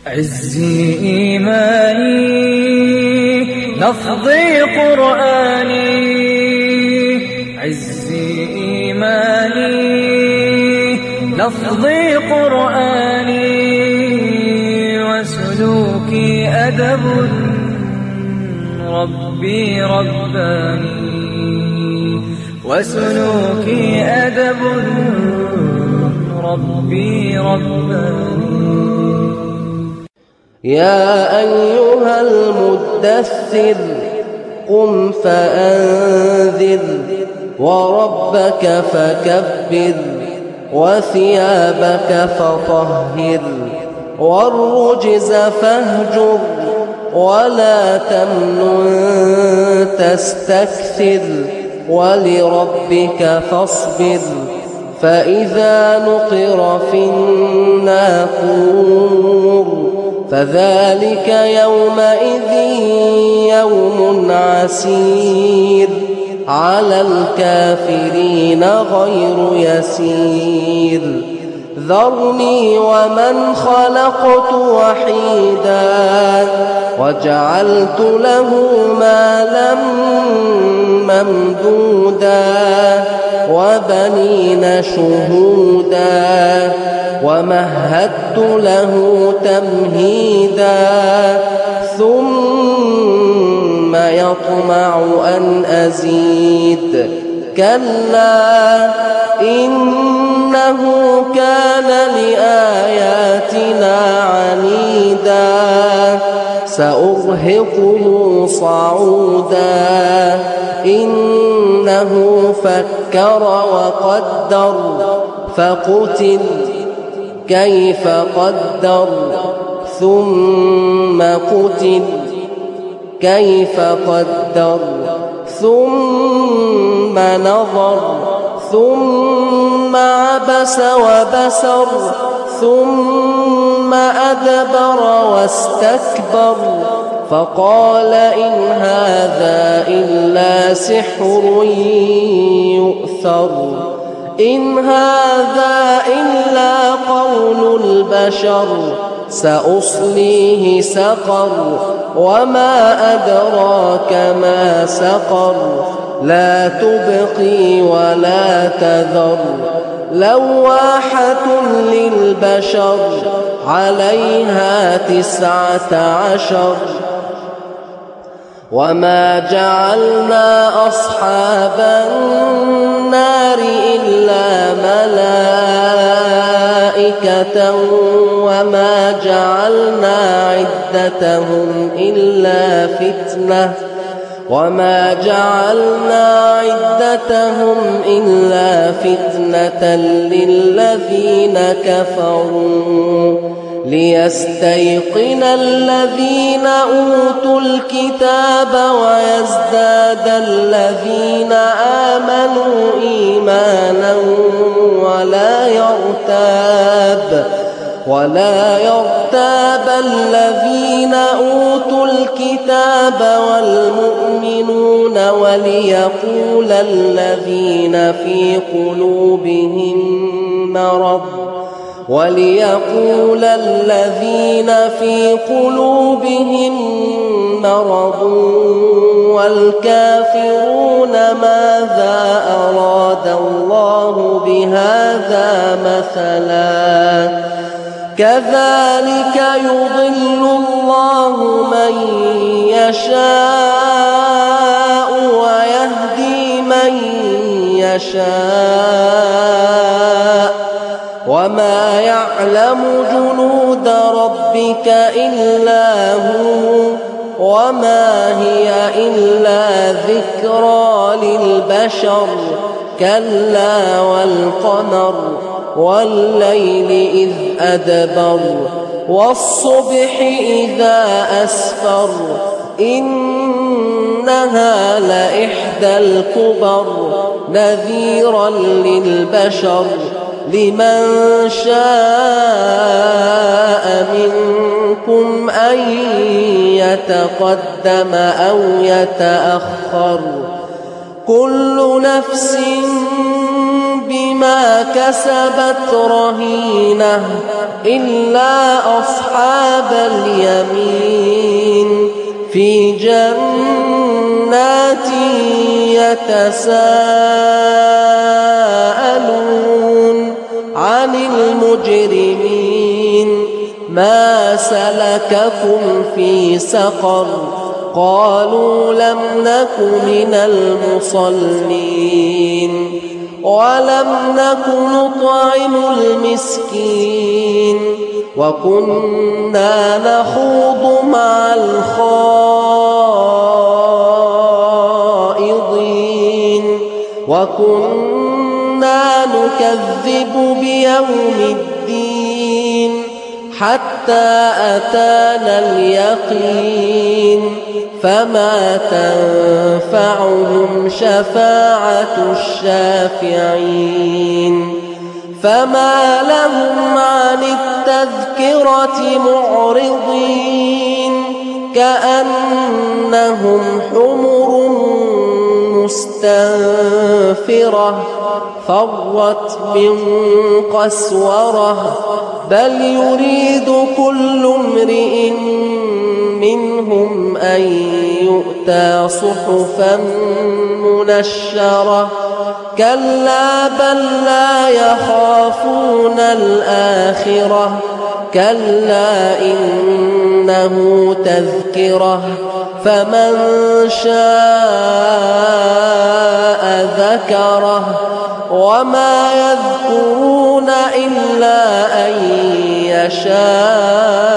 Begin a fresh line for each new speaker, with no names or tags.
عزي إيماني لفظي قرآني، عزي إيماني لفظي قرآني، وسلوكي أدب ربي رباني، وسلوكي أدب ربي رباني.
يا أيها المدثر قم فأنذر، وربك فكبر، وثيابك فطهر، والرجز فاهجر، ولا تمنن تستكثر، ولربك فاصبر. فإذا نقر في الناقور فذلك يومئذ يوم عسير، على الكافرين غير يسير. ذرني ومن خلقت وحيدا، وجعلت له مالا ممدودا، وبنين شهودا، ومهدت له تمهيدا، ثم يطمع أن أزيد. كلا إنه كان لآياتنا عنيدا، سأرهقه صعودا. إنه فكر وقدر، فقتل كيف قدر، ثم قتل كيف قدر، ثم نظر، ثم عبس وبسر، ثم أدبر واستكبر، فقال إن هذا إلا سحر يؤثر، إن هذا إلا قول البشر، سأصليه سقر، وما أدراك ما سقر، لا تبقي ولا تذر، لواحة للبشر، عليها 19. وما جعلنا أصحاب النار إلا ملائكة، وما جعلنا عدتهم إلا فتنة، وما جعلنا عدتهم إلا فتنة للذين كفروا، ليستيقن الذين أوتوا الكتاب ويزداد الذين آمنوا إيمانا، ولا يرتاب الذين أوتوا الكتاب والمؤمنون، وليقول الذين في قلوبهم مرض والكافرون ماذا أراد الله بهذا مثلا، كذلك يضل الله من يشاء ويهدي من يشاء، وما يعلم جنود ربك إلا هو، وما هي إلا ذكرى للبشر. كلا والقمر والليل إذ أدبر، والصبح إذا أسفر، إنها لإحدى الكبر، نذيرا للبشر، لمن شاء منكم أن يتقدم أو يتأخر. كل نفس بما كسبت رهينة إلا أصحاب اليمين في جنات يتساءلون عن المجرمين ما سلككم في سقر قالوا لم نك من المصلين ولم نك نطعم المسكين وكنا نخوض مع الخائضين وكنا نكذب بيوم الدين حتى أتانا اليقين فما تنفعهم شفاعة الشافعين فما لهم عن التذكرة معرضين كأنهم حمر مستنفرة فرت من قسورة بل يريد كل امرئ منهم أن يؤتى صحفا منشرة كلا بل لا يخافون الآخرة كلا إنه تذكرة فمن شاء ذكره وما يذكرون إلا أن يشاء